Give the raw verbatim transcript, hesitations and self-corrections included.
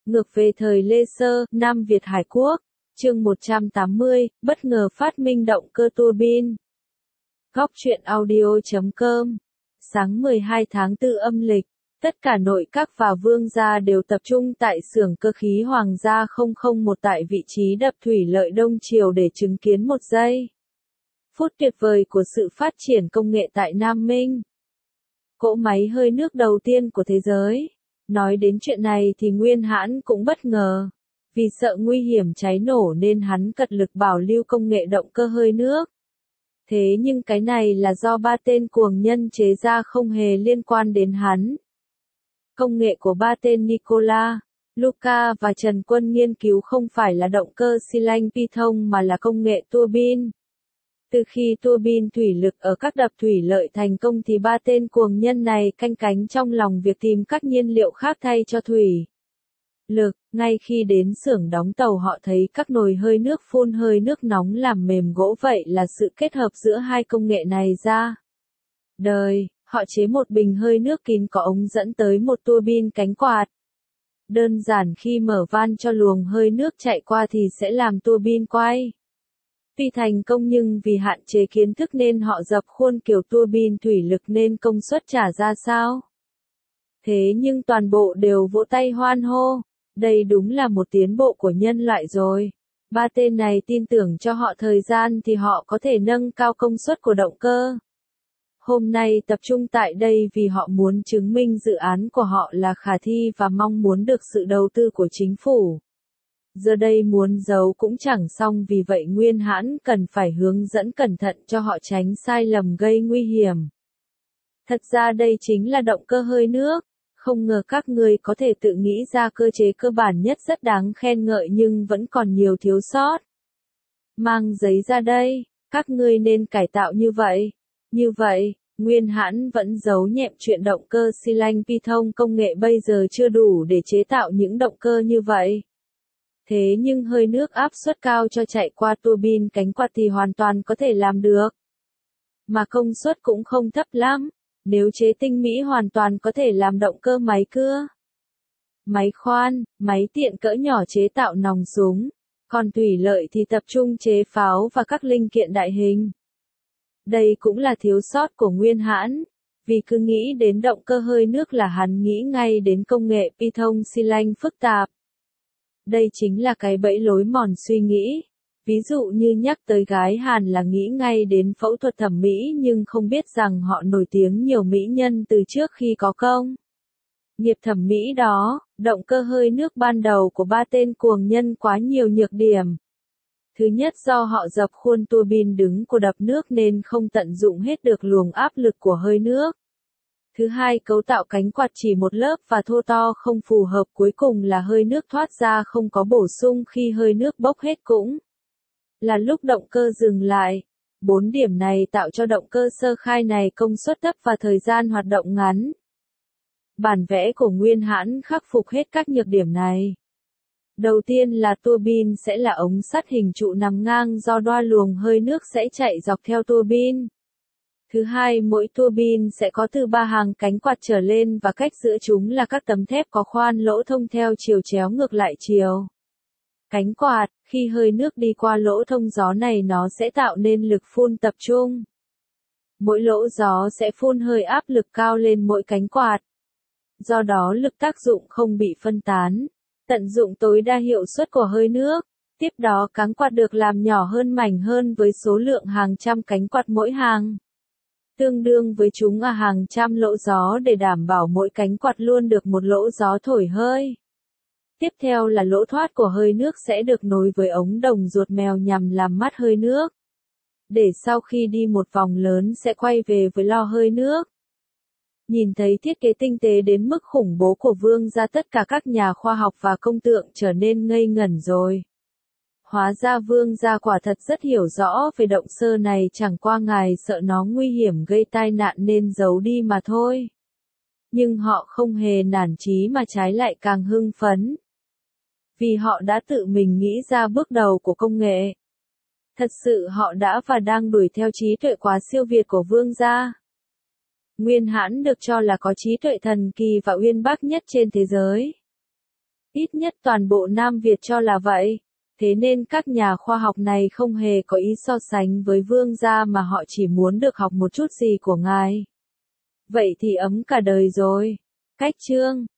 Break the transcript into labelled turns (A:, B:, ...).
A: Ngược về thời Lê Sơ, Nam Việt Hải Quốc, chương một trăm tám mươi, bất ngờ phát minh động cơ tua bin. Góc truyện audio chấm com. Sáng mười hai tháng tư âm lịch, tất cả nội các và vương gia đều tập trung tại xưởng cơ khí Hoàng gia không không một tại vị trí đập thủy lợi Đông Triều để chứng kiến một giây phút tuyệt vời của sự phát triển công nghệ tại Nam Minh. Cỗ máy hơi nước đầu tiên của thế giới. Nói đến chuyện này thì Nguyên Hãn cũng bất ngờ. Vì sợ nguy hiểm cháy nổ nên hắn cật lực bảo lưu công nghệ động cơ hơi nước. Thế nhưng cái này là do ba tên cuồng nhân chế ra, không hề liên quan đến hắn. Công nghệ của ba tên Nicola, Luca và Trần Quân nghiên cứu không phải là động cơ xi lanh pi thông mà là công nghệ tua bin. Từ khi tua bin thủy lực ở các đập thủy lợi thành công thì ba tên cuồng nhân này canh cánh trong lòng việc tìm các nhiên liệu khác thay cho thủy lực. Ngay khi đến xưởng đóng tàu họ thấy các nồi hơi nước phun hơi nước nóng làm mềm gỗ, vậy là sự kết hợp giữa hai công nghệ này ra đời. Họ chế một bình hơi nước kín có ống dẫn tới một tua bin cánh quạt. Đơn giản khi mở van cho luồng hơi nước chạy qua thì sẽ làm tua bin quay. Tuy thành công nhưng vì hạn chế kiến thức nên họ dập khuôn kiểu tua bin thủy lực nên công suất trả ra sao. Thế nhưng toàn bộ đều vỗ tay hoan hô. Đây đúng là một tiến bộ của nhân loại rồi. Ba tên này tin tưởng cho họ thời gian thì họ có thể nâng cao công suất của động cơ. Hôm nay tập trung tại đây vì họ muốn chứng minh dự án của họ là khả thi và mong muốn được sự đầu tư của chính phủ. Giờ đây muốn giấu cũng chẳng xong, vì vậy Nguyên Hãn cần phải hướng dẫn cẩn thận cho họ tránh sai lầm gây nguy hiểm. Thật ra đây chính là động cơ hơi nước. Không ngờ các ngươi có thể tự nghĩ ra cơ chế cơ bản nhất rất đáng khen ngợi nhưng vẫn còn nhiều thiếu sót. Mang giấy ra đây, các ngươi nên cải tạo như vậy. Như vậy, Nguyên Hãn vẫn giấu nhẹm chuyện động cơ xi lanh pi thông công nghệ bây giờ chưa đủ để chế tạo những động cơ như vậy. Thế nhưng hơi nước áp suất cao cho chạy qua tua bin cánh quạt thì hoàn toàn có thể làm được. Mà công suất cũng không thấp lắm. Nếu chế tinh mỹ hoàn toàn có thể làm động cơ máy cưa, máy khoan, máy tiện cỡ nhỏ chế tạo nòng súng, còn thủy lợi thì tập trung chế pháo và các linh kiện đại hình. Đây cũng là thiếu sót của Nguyên Hãn, vì cứ nghĩ đến động cơ hơi nước là hắn nghĩ ngay đến công nghệ pi thông xi lanh phức tạp. Đây chính là cái bẫy lối mòn suy nghĩ. Ví dụ như nhắc tới gái Hàn là nghĩ ngay đến phẫu thuật thẩm mỹ nhưng không biết rằng họ nổi tiếng nhiều mỹ nhân từ trước khi có công nghiệp thẩm mỹ đó. Động cơ hơi nước ban đầu của ba tên cuồng nhân quá nhiều nhược điểm. Thứ nhất, do họ dập khuôn tua bin đứng của đập nước nên không tận dụng hết được luồng áp lực của hơi nước. Thứ hai, cấu tạo cánh quạt chỉ một lớp và thô to không phù hợp. Cuối cùng là hơi nước thoát ra không có bổ sung, khi hơi nước bốc hết cũng là lúc động cơ dừng lại. Bốn điểm này tạo cho động cơ sơ khai này công suất thấp và thời gian hoạt động ngắn. Bản vẽ của Nguyên Hãn khắc phục hết các nhược điểm này. Đầu tiên là tua bin sẽ là ống sắt hình trụ nằm ngang do đoa luồng hơi nước sẽ chạy dọc theo tua bin. Thứ hai, mỗi tua bin sẽ có từ ba hàng cánh quạt trở lên và cách giữa chúng là các tấm thép có khoan lỗ thông theo chiều chéo ngược lại chiều cánh quạt. Khi hơi nước đi qua lỗ thông gió này nó sẽ tạo nên lực phun tập trung. Mỗi lỗ gió sẽ phun hơi áp lực cao lên mỗi cánh quạt. Do đó lực tác dụng không bị phân tán, tận dụng tối đa hiệu suất của hơi nước. Tiếp đó cánh quạt được làm nhỏ hơn, mảnh hơn với số lượng hàng trăm cánh quạt mỗi hàng. Tương đương với chúng là hàng trăm lỗ gió để đảm bảo mỗi cánh quạt luôn được một lỗ gió thổi hơi. Tiếp theo là lỗ thoát của hơi nước sẽ được nối với ống đồng ruột mèo nhằm làm mát hơi nước. Để sau khi đi một vòng lớn sẽ quay về với lò hơi nước. Nhìn thấy thiết kế tinh tế đến mức khủng bố của Vương gia, tất cả các nhà khoa học và công tượng trở nên ngây ngẩn rồi. Hóa ra Vương gia quả thật rất hiểu rõ về động cơ này, chẳng qua ngài sợ nó nguy hiểm gây tai nạn nên giấu đi mà thôi. Nhưng họ không hề nản chí mà trái lại càng hưng phấn. Vì họ đã tự mình nghĩ ra bước đầu của công nghệ. Thật sự họ đã và đang đuổi theo trí tuệ quá siêu việt của Vương gia. Nguyên Hãn được cho là có trí tuệ thần kỳ và uyên bác nhất trên thế giới. Ít nhất toàn bộ Nam Việt cho là vậy. Thế nên các nhà khoa học này không hề có ý so sánh với vương gia mà họ chỉ muốn được học một chút gì của ngài. Vậy thì ấm cả đời rồi. Cách chương